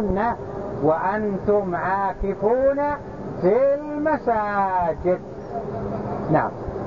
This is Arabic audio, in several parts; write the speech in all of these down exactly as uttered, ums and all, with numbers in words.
بيوتكن وأنتم عاكفون في المساجد. نعم.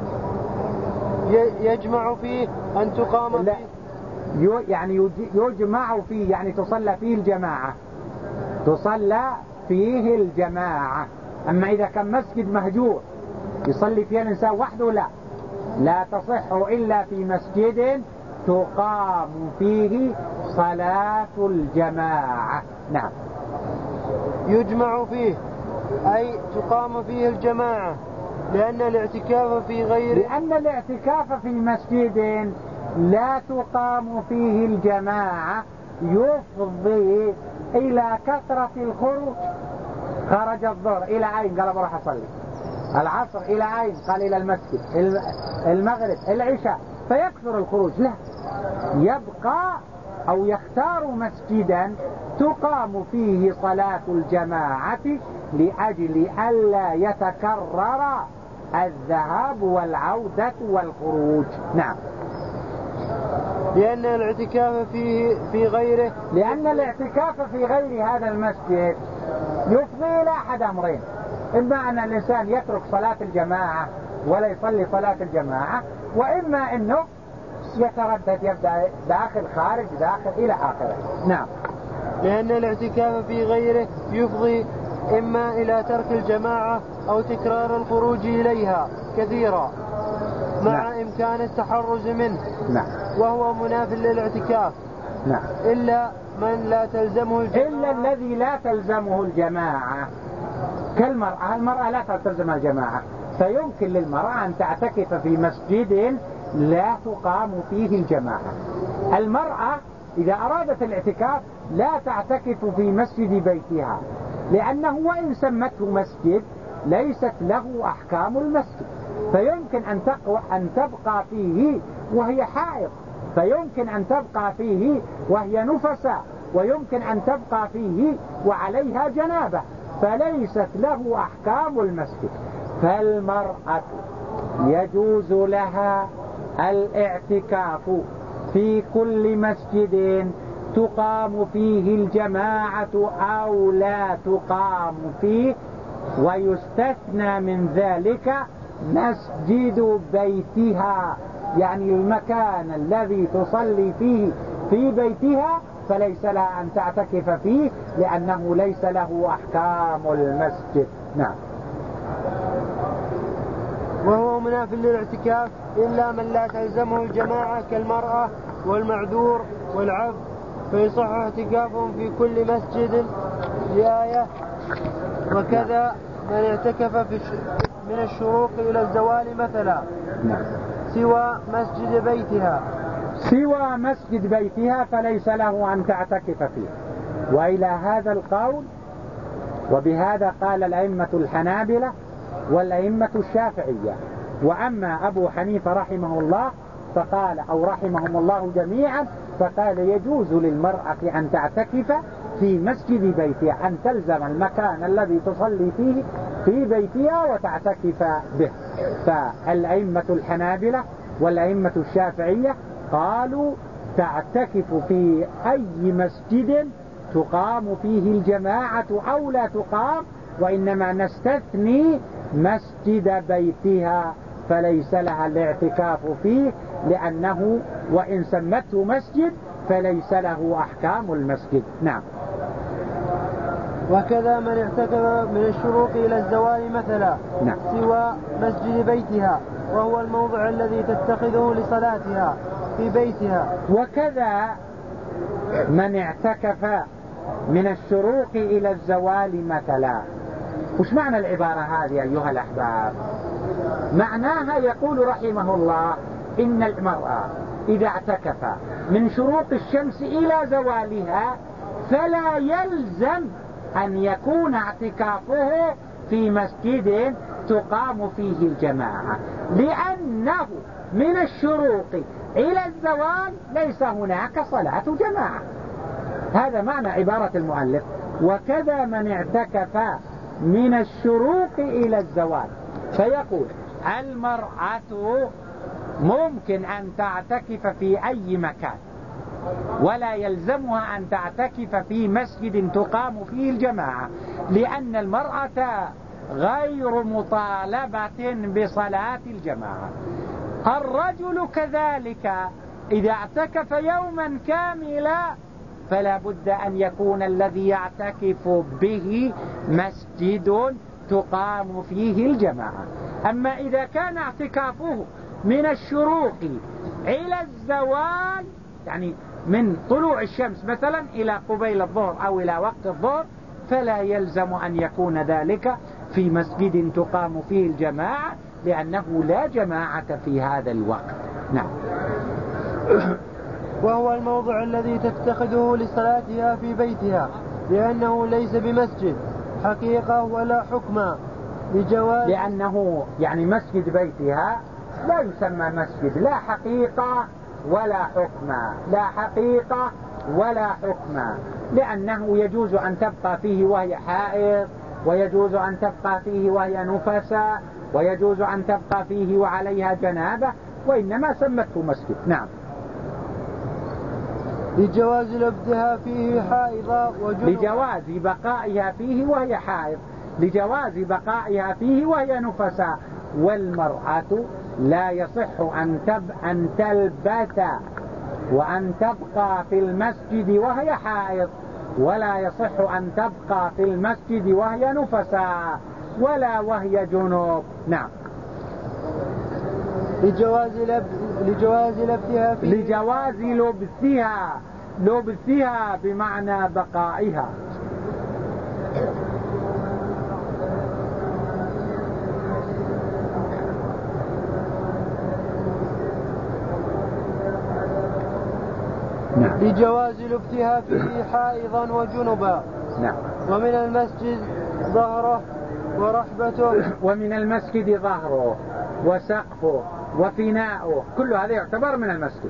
يجمع فيه أن تقام فيه، يعني يجمع فيه يعني تصلى فيه الجماعة، تصلى فيه الجماعة. أما إذا كان مسجد مهجور يصلي فيه الإنسان وحده لا لا تصح إلا في مسجد تقام فيه صلاة الجماعة. نعم. يجمع فيه أي تقام فيه الجماعة، لأن الاعتكاف في غير لأن الاعتكاف في مسجد لا تقام فيه الجماعة يفضي إلى كثرة الخروج. خرج الظهر إلى أين؟ قال بروح أصلي. العصر إلى أين؟ قال إلى المسجد. المغرب، العشاء، فيكثر الخروج. لا، يبقى أو يختار مسجدا تقام فيه صلاة الجماعة لأجل ألا يتكرر الذهاب والعودة والخروج. نعم. لأن الاعتكاف فيه في غيره لأن الاعتكاف في غير هذا المسجد يفضي إلى أحد أمرين: إما أن الإنسان يترك صلاة الجماعة ولا يصلي صلاة الجماعة، وإما أنه يتردد يبدأ داخل خارج داخل إلى آخره. نعم. لأن الاعتكاف في غيره يفضي إما إلى ترك الجماعة أو تكرار الخروج إليها كثيرا مع نعم. إمكان التحرز منه. نعم. وهو مناف للاعتكاف. نعم. إلا من لا تلزمه الجماعة. إلا الذي لا تلزمه الجماعة كالمرأة. المرأة لا تلزم الجماعة، فيمكن للمرأة أن تعتكف في مسجد لا تقام فيه الجماعة. المرأة إذا أرادت الاعتكاف لا تعتكف في مسجد بيتها، لأنه وإن سمته مسجد ليست له أحكام المسجد، فيمكن أن تقوى أن تبقى فيه وهي حائض، فيمكن أن تبقى فيه وهي نفساء، ويمكن أن تبقى فيه وعليها جنابة، فليست له أحكام المسجد. فالمرأة يجوز لها الاعتكاف في كل مسجد تقام فيه الجماعة أو لا تقام فيه، ويستثنى من ذلك مسجد بيتها، يعني المكان الذي تصلي فيه في بيتها فليس لها أن تعتكف فيه لأنه ليس له أحكام المسجد. نعم. وهو مناف للاعتكاف إلا من لا تلزمه الجماعة كالمرأة والمعذور والعبد، فيصح اعتكافهم في كل مسجد لآية. وكذا من اعتكف في من الشروق إلى الزوال مثلا سوى مسجد بيتها سوى مسجد بيتها فليس له أن تعتكف فيه. وإلى هذا القول وبهذا قال الأئمة الحنابلة والأئمة الشافعية. وأما أبو حنيفة رحمه الله فقال أو رحمهم الله جميعا فقال يجوز للمرأة أن تعتكف في مسجد بيتها، أن تلزم المكان الذي تصلي فيه في بيتها وتعتكف به. فالأئمة الحنابلة والأئمة الشافعية قالوا تعتكف في أي مسجد تقام فيه الجماعة أو لا تقام، وإنما نستثني مسجد بيتها فليس لها الاعتكاف فيه، لأنه وإن سمته مسجد فليس له أحكام المسجد. نعم. وكذا من اعتكف من الشروق إلى الزوال مثلا نعم. سوى مسجد بيتها وهو الموضع الذي تتخذه لصلاتها في بيتها. وكذا من اعتكف من الشروق إلى الزوال مثلا. وش معنى العبارة هذه أيها الأحباب؟ معناها يقول رحمه الله إن المرأة إذا اعتكف من شروق الشمس إلى زوالها فلا يلزم أن يكون اعتكافه في مسجد تقام فيه الجماعة، لأنه من الشروق إلى الزوال ليس هناك صلاة جماعة. هذا معنى عبارة المؤلف. وكذا من اعتكف من الشروق إلى الزوال، فيقول المرأة ممكن أن تعتكف في أي مكان ولا يلزمها أن تعتكف في مسجد تقام فيه الجماعة، لأن المرأة غير مطالبة بصلاة الجماعة. الرجل كذلك إذا اعتكف يوما كاملا فلا بد أن يكون الذي يعتكف به مسجد تقام فيه الجماعة. أما إذا كان اعتكافه من الشروق إلى الزوال، يعني من طلوع الشمس مثلا إلى قبيل الظهر أو إلى وقت الظهر، فلا يلزم أن يكون ذلك في مسجد تقام فيه الجماعة، لأنه لا جماعة في هذا الوقت. نعم. وهو الموضع الذي تتخذه لصلاتها في بيتها، لأنه ليس بمسجد حقيقة ولا حكما، لجواز لأنه يعني مسجد بيتها لا يسمى مسجد، لا حقيقة ولا حكما، لا حقيقة ولا حكما، لأنه يجوز أن تبقى فيه وهي حائض، ويجوز أن تبقى فيه وهي نفساء، ويجوز أن تبقى فيه وعليها جنابة، وإنما سمته مسجد. نعم. لجواز لبثها فيه حائضا وجنوبا، لجواز بقائها فيه وهي حائض، لجواز بقائها فيه وهي نفساء. والمرأة لا يصح أن تب أن تلبث وأن تبقى في المسجد وهي حائض، ولا يصح أن تبقى في المسجد وهي نفساء، ولا وهي جنوب. نعم. لجواز لب... لجواز لبثها فيه لجواز لبثها لبثها بمعنى بقائها. نعم. لجواز لبثها فيه حائضا وجنبا. نعم. ومن المسجد ظهره ورحبته ومن المسجد ظهره وسقفه وفناؤه، كل هذا يعتبر من المسجد.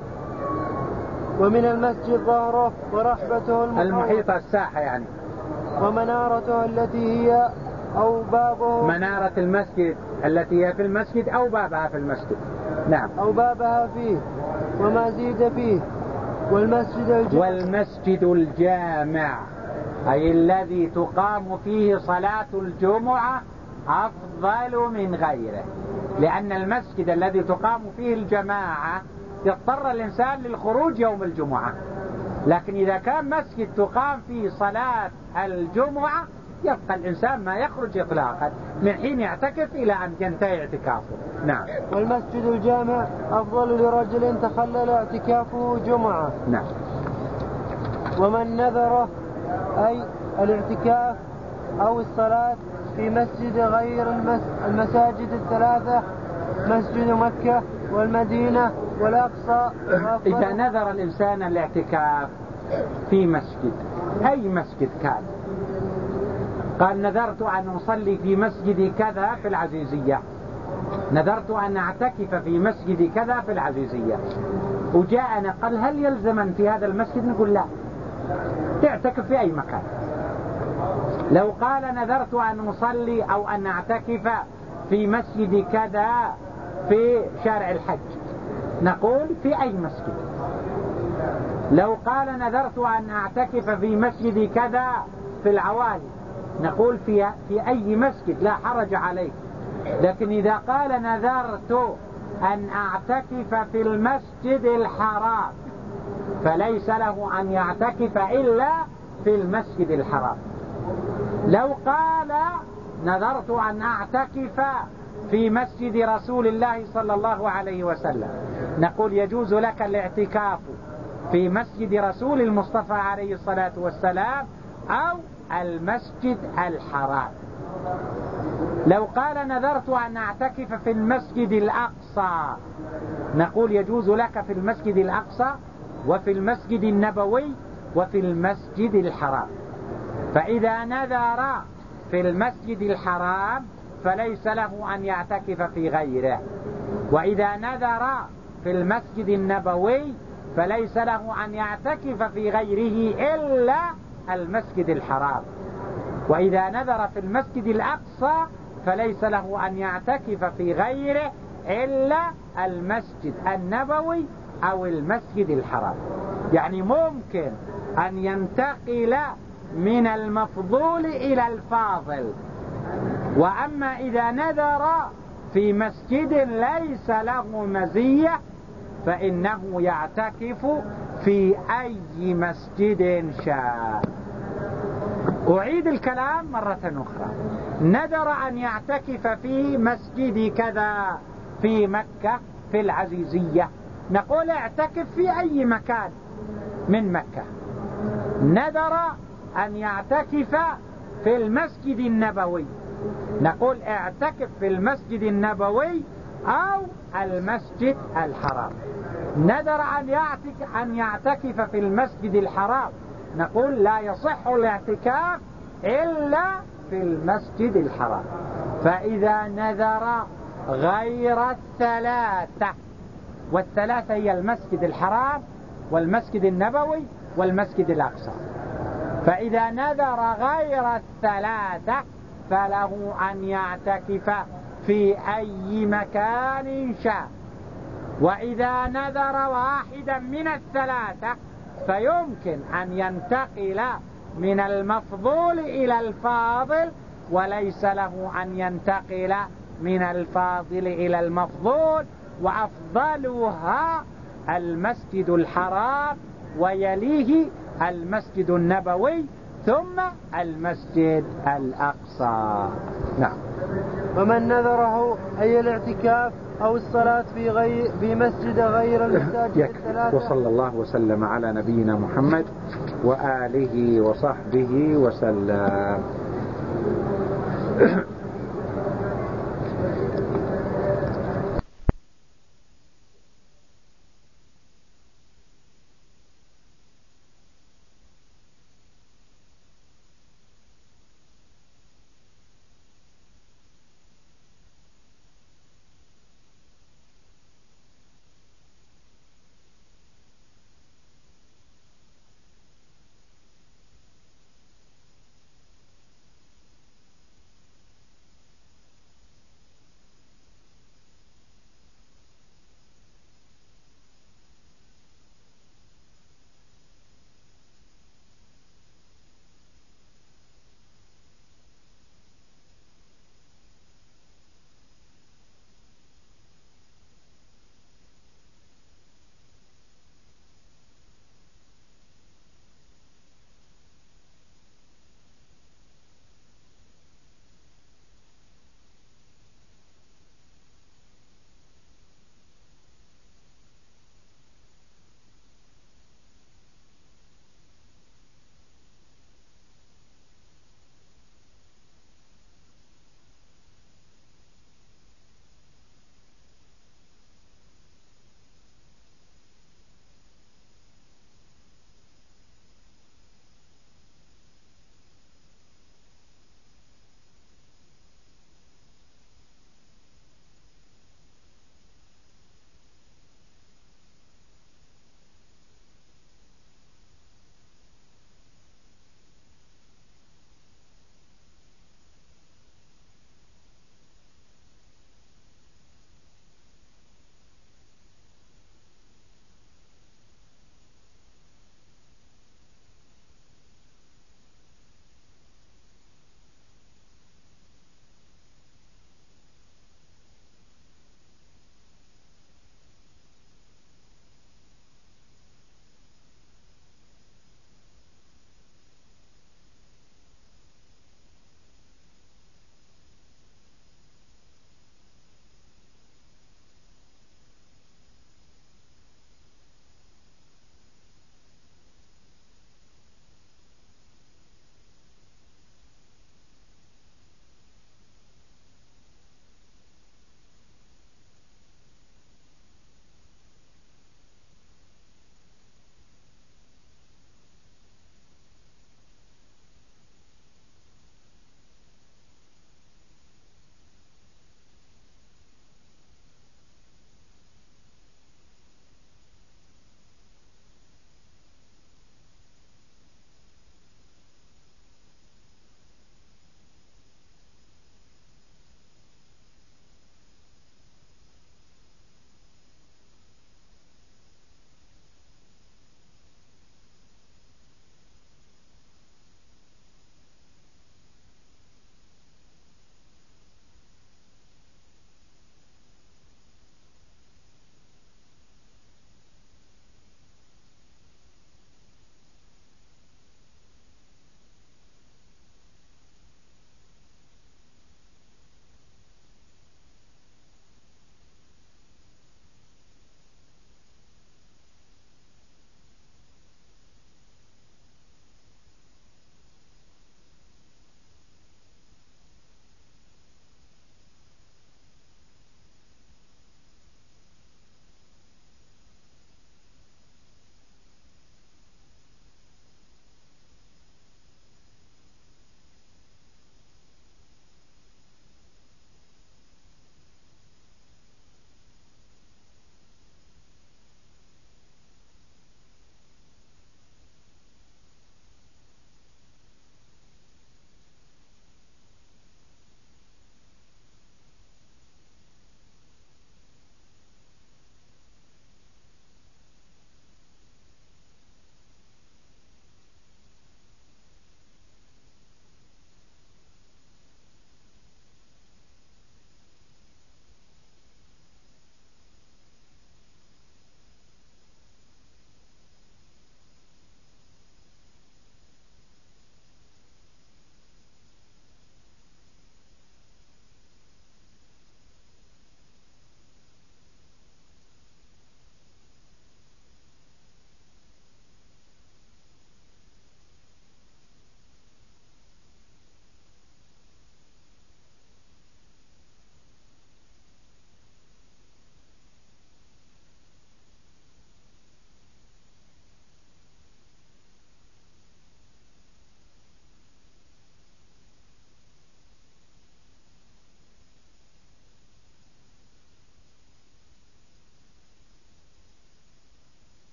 ومن المسجد ظهره ورحبته المحيطة الساحة يعني، ومنارته التي هي أو بابه، منارة المسجد التي هي في المسجد أو بابها في المسجد. نعم. أو بابها فيه وما زيد فيه. والمسجد الجامع والمسجد الجامع أي الذي تقام فيه صلاة الجمعة أفضل من غيره، لأن المسجد الذي تقام فيه الجماعة يضطر الإنسان للخروج يوم الجمعة، لكن إذا كان مسجد تقام فيه صلاة الجمعة يبقى الإنسان ما يخرج إطلاقا من حين يعتكف إلى أن ينتهي اعتكافه. نعم. والمسجد الجامع أفضل لرجل تخلل اعتكافه جمعة. نعم. ومن نذره أي الاعتكاف أو الصلاة في مسجد غير المساجد الثلاثة، مسجد مكة والمدينة والأقصى. إذا نذر الإنسان الاعتكاف في مسجد، أي مسجد كان، قال نذرت أن أصلي في مسجد كذا في العزيزية، نذرت أن أعتكف في مسجد كذا في العزيزية، وجاءنا قال هل يلزم في هذا المسجد؟ نقول لا، تعتكف في أي مكان. لو قال نذرت أن أصلي أو أن أعتكف في مسجد كذا في شارع الحج، نقول في أي مسجد. لو قال نذرت أن أعتكف في مسجد كذا في العوالي، نقول في, في أي مسجد لا حرج عليه. لكن إذا قال نذرت أن أعتكف في المسجد الحرام فليس له أن يعتكف إلا في المسجد الحرام. لو قال نذرت أن أعتكف في مسجد رسول الله صلى الله عليه وسلم، نقول يجوز لك الاعتكاف في مسجد رسول المصطفى عليه الصلاة والسلام أو المسجد الحرام. لو قال نذرت أن أعتكف في المسجد الأقصى، نقول يجوز لك في المسجد الأقصى وفي المسجد النبوي وفي المسجد الحرام. فإذا نذر في المسجد الحرام فليس له أن يعتكف في غيره، وإذا نذر في المسجد النبوي فليس له أن يعتكف في غيره إلا المسجد الحرام، وإذا نذر في المسجد الأقصى فليس له أن يعتكف في غيره إلا المسجد النبوي أو المسجد الحرام. يعني ممكن أن ينتقل من المفضول إلى الفاضل. وأما إذا نذر في مسجد ليس له مزية فإنه يعتكف في أي مسجد شاء. أعيد الكلام مرة أخرى. نذر أن يعتكف في مسجد كذا في مكة في العزيزية، نقول اعتكف في أي مكان من مكة. نذر أن يعتكف في المسجد النبوي، نقول اعتكف في المسجد النبوي أو المسجد الحرام. نذر أن يعتكف, أن يعتكف في المسجد الحرام، نقول لا يصح الاعتكاف إلا في المسجد الحرام. فإذا نذر غير الثلاثة، والثلاثة هي المسجد الحرام والمسجد النبوي والمسجد الأقصى، فإذا نذر غير الثلاثة فله أن يعتكف في أي مكان شاء. وإذا نذر واحدا من الثلاثة فيمكن أن ينتقل من المفضول إلى الفاضل، وليس له أن ينتقل من الفاضل إلى المفضول، وأفضلها المسجد الحرام ويليه المسجد النبوي ثم المسجد الأقصى. نعم. ومن نذره أي الاعتكاف أو الصلاة في غير في مسجد غير المساجد الثلاثة. وصلى الله وسلم على نبينا محمد وآله وصحبه وسلم.